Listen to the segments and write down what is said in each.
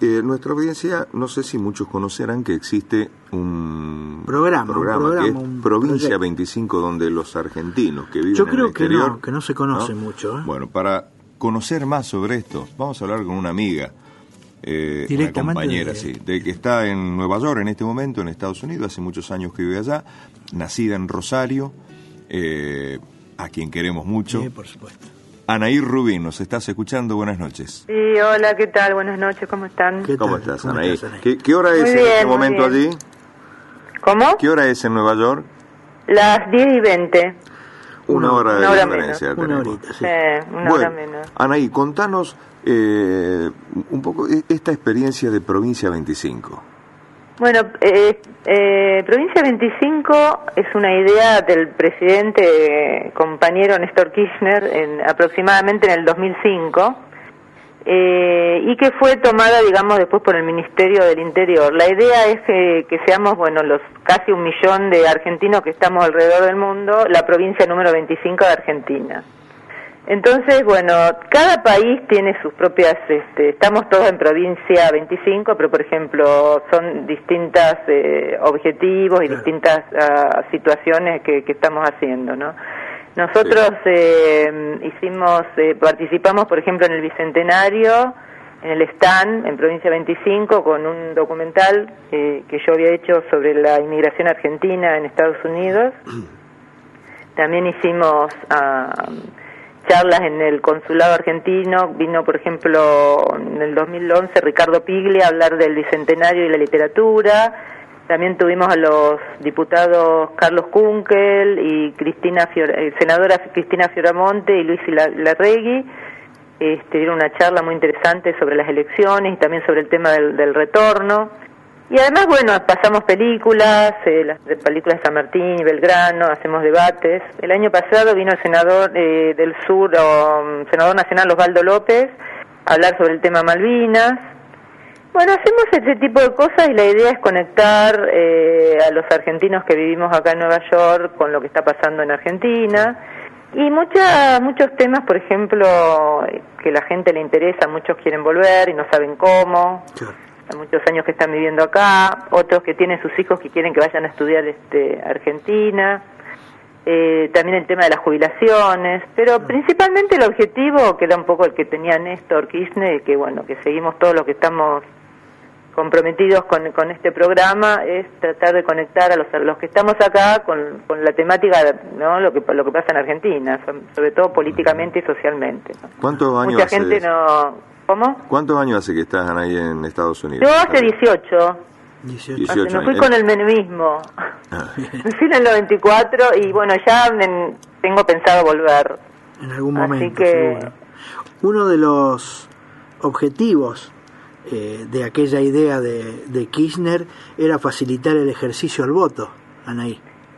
nuestra audiencia, no sé si muchos conocerán que existe un programa que es Provincia proyecto. 25, donde los argentinos que viven Yo en creo el exterior... que no se conoce mucho. Bueno, para conocer más sobre esto, vamos a hablar con una amiga, una compañera, que está en Nueva York en este momento, en Estados Unidos, hace muchos años que vive allá, nacida en Rosario, a quien queremos mucho. Sí, por supuesto. Anaí Rubín, ¿nos estás escuchando? Buenas noches. Sí, hola, ¿qué tal? Buenas noches, ¿cómo están? ¿Cómo estás, Anaí? ¿Qué hora es Muy en bien, este muy momento bien. allí? ¿Cómo? ¿Qué hora es en Nueva York? Las 10:20. Una hora de diferencia menos. tenemos. Una horita, sí. Una hora menos. Anaí, contanos un poco esta experiencia de Provincia 25. Bueno, Provincia 25 es una idea del presidente compañero Néstor Kirchner aproximadamente en el 2005 y que fue tomada, digamos, después por el Ministerio del Interior. La idea es que seamos, los casi 1 millón de argentinos que estamos alrededor del mundo, la provincia número 25 de Argentina. Entonces, cada país tiene sus propias, estamos todos en provincia 25, pero por ejemplo son distintos objetivos y distintas situaciones que estamos haciendo, ¿no? Nosotros participamos por ejemplo en el Bicentenario, en el stand, en provincia 25, con un documental que yo había hecho sobre la inmigración argentina en Estados Unidos. También hicimos... charlas en el consulado argentino, vino por ejemplo en el 2011 Ricardo Piglia a hablar del Bicentenario y la literatura, también tuvimos a los diputados Carlos Kunkel y senadora Cristina Fioramonte y Luis Larregui, dieron una charla muy interesante sobre las elecciones y también sobre el tema del retorno. Y además, pasamos películas, las películas de San Martín y Belgrano, hacemos debates. El año pasado vino el senador del sur, senador nacional Osvaldo López, a hablar sobre el tema Malvinas. Hacemos ese tipo de cosas y la idea es conectar a los argentinos que vivimos acá en Nueva York con lo que está pasando en Argentina. Y muchos temas, por ejemplo, que la gente le interesa, muchos quieren volver y no saben cómo. Sure. Hay muchos años que están viviendo acá, otros que tienen sus hijos que quieren que vayan a estudiar Argentina, también el tema de las jubilaciones, pero principalmente el objetivo, que era un poco el que tenía Néstor Kirchner, que seguimos todos los que estamos comprometidos con este programa, es tratar de conectar a los que estamos acá con la temática, ¿no? lo que pasa en Argentina, sobre todo políticamente y socialmente, ¿no? ¿Cuántos años mucha gente no... ¿Cómo? ¿Cuántos años hace que estás ahí en Estados Unidos? Yo hace 18. 18 me fui con el menemismo. Me fui en el 94 y ya tengo pensado volver. En algún momento, así que... seguro. Uno de los objetivos de aquella idea de Kirchner era facilitar el ejercicio al voto, Anaí.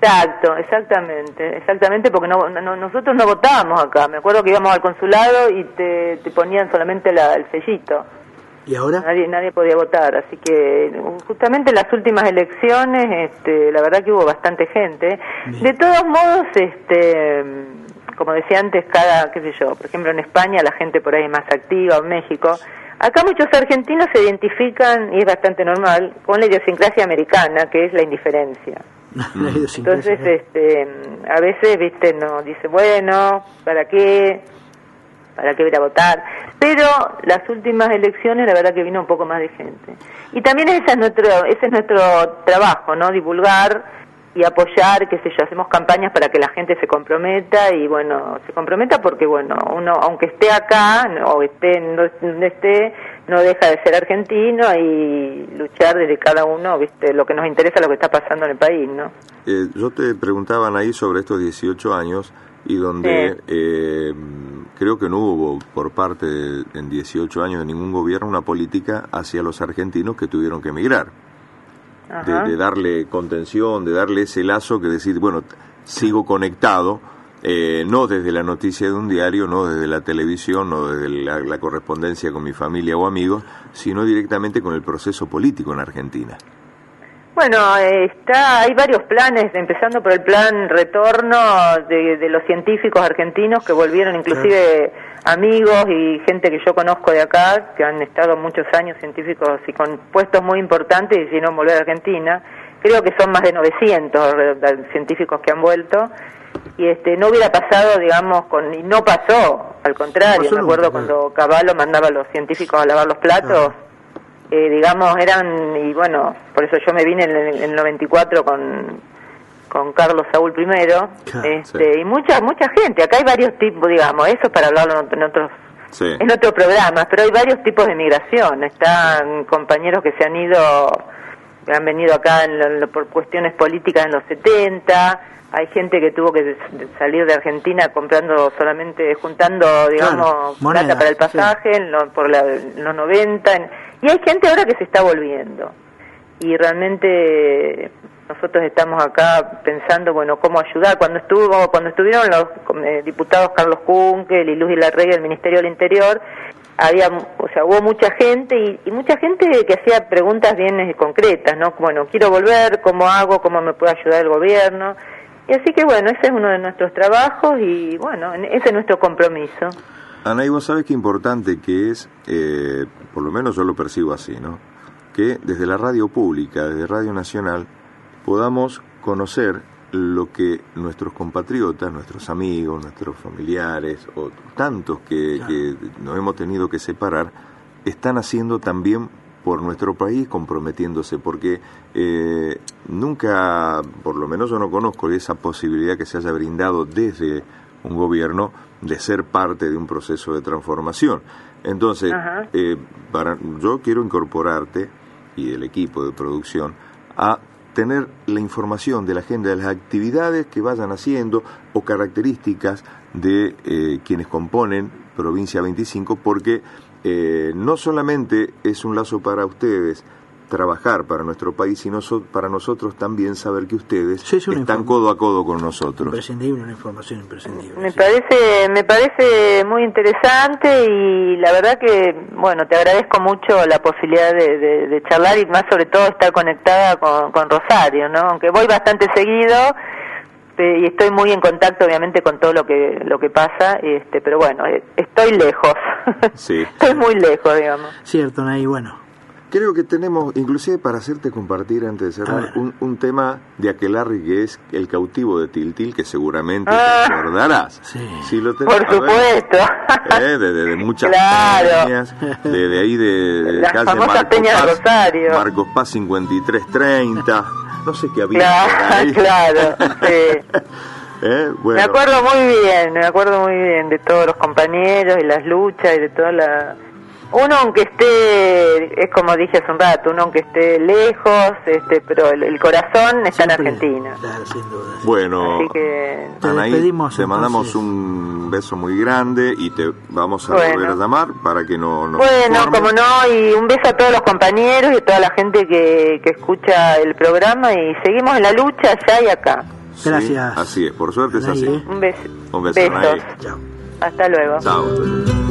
Exactamente, porque nosotros no votábamos acá. Me acuerdo que íbamos al consulado y te ponían solamente el sellito. ¿Y ahora? Nadie podía votar, así que justamente en las últimas elecciones, la verdad que hubo bastante gente. Bien. De todos modos, como decía antes, por ejemplo en España la gente por ahí es más activa, o en México. Acá muchos argentinos se identifican, y es bastante normal, con la idiosincrasia americana, que es la indiferencia. Entonces, a veces, no dice, ¿para qué ir a votar? Pero las últimas elecciones, la verdad que vino un poco más de gente. Y también ese es nuestro trabajo, ¿no? Divulgar y apoyar, hacemos campañas para que la gente se comprometa y se comprometa porque uno aunque esté acá o esté donde esté, no deja de ser argentino y luchar desde cada uno, lo que nos interesa, lo que está pasando en el país, ¿no? Yo te preguntaban ahí sobre estos 18 años y donde creo que no hubo por parte en 18 años de ningún gobierno una política hacia los argentinos que tuvieron que emigrar. De darle contención, de darle ese lazo que decir, sigo conectado, no desde la noticia de un diario, no desde la televisión, no desde la correspondencia con mi familia o amigos, sino directamente con el proceso político en Argentina. Bueno, hay varios planes, empezando por el plan retorno de los científicos argentinos que volvieron, inclusive amigos y gente que yo conozco de acá, que han estado muchos años científicos y con puestos muy importantes y decidieron volver a Argentina. Creo que son más de 900 científicos que han vuelto. Y no hubiera pasado, digamos, y no pasó, al contrario. Me acuerdo cuando Cavallo mandaba a los científicos a lavar los platos. Digamos, y bueno, por eso yo me vine en el 94 con Carlos Saúl primero, y mucha gente. Acá hay varios tipos, digamos, eso es para hablarlo en otros programas, pero hay varios tipos de migración. Están compañeros que se han ido, que han venido acá por cuestiones políticas en los 70, hay gente que tuvo que salir de Argentina juntando, digamos, plata para el pasaje por los 90, y hay gente ahora que se está volviendo. Y realmente nosotros estamos acá pensando, bueno, cómo ayudar. Cuando estuvieron los diputados Carlos Kunkel y Luz Larregui del Ministerio del Interior, hubo mucha gente y mucha gente que hacía preguntas bien concretas, ¿no? Bueno, quiero volver, ¿cómo hago? ¿Cómo me puede ayudar el gobierno? Y así que bueno, ese es uno de nuestros trabajos y bueno, ese es nuestro compromiso. Ana, y vos sabés qué importante que es, por lo menos yo lo percibo así, ¿no? Que desde la radio pública, desde Radio Nacional, podamos conocer lo que nuestros compatriotas, nuestros amigos, nuestros familiares, o tantos que nos hemos tenido que separar, están haciendo también por nuestro país, comprometiéndose, porque nunca, por lo menos yo no conozco esa posibilidad que se haya brindado desde un gobierno de ser parte de un proceso de transformación. Entonces, yo quiero incorporarte y el equipo de producción a tener la información de la agenda de las actividades que vayan haciendo o características de quienes componen Provincia 25, porque no solamente es un lazo para ustedes trabajar para nuestro país, sino para nosotros también saber que ustedes están codo a codo con nosotros. Imprescindible, una información imprescindible. Me parece muy interesante y la verdad que, bueno, te agradezco mucho la posibilidad de charlar y más sobre todo estar conectada con Rosario, ¿no? Aunque voy bastante seguido y estoy muy en contacto obviamente con todo lo que pasa, pero bueno, estoy lejos. Sí. Estoy muy lejos, digamos. Cierto, Nay, bueno. Creo que tenemos, inclusive para hacerte compartir antes de cerrar, un tema de aquelarre que es El cautivo de Tiltil, que seguramente te acordarás. Sí. Si lo por supuesto. De muchas peñas, de ahí de las calle famosas peñas de Rosario. Marcos Paz 5330, no sé qué había por ahí. Claro, sí. Bueno. Me acuerdo muy bien de todos los compañeros y las luchas y de toda la... Uno aunque esté, es como dije hace un rato, uno aunque esté lejos, pero el corazón está siempre en Argentina. Claro, sin duda. Bueno, así que Anaí, te mandamos un beso muy grande y te vamos a volver a llamar para que nos como no, y un beso a todos los compañeros y a toda la gente que escucha el programa y seguimos en la lucha allá y acá. Gracias. Sí, así es, por suerte Anaí, es así. Un beso. Un beso, Anaí. Chao. Hasta luego. Chao.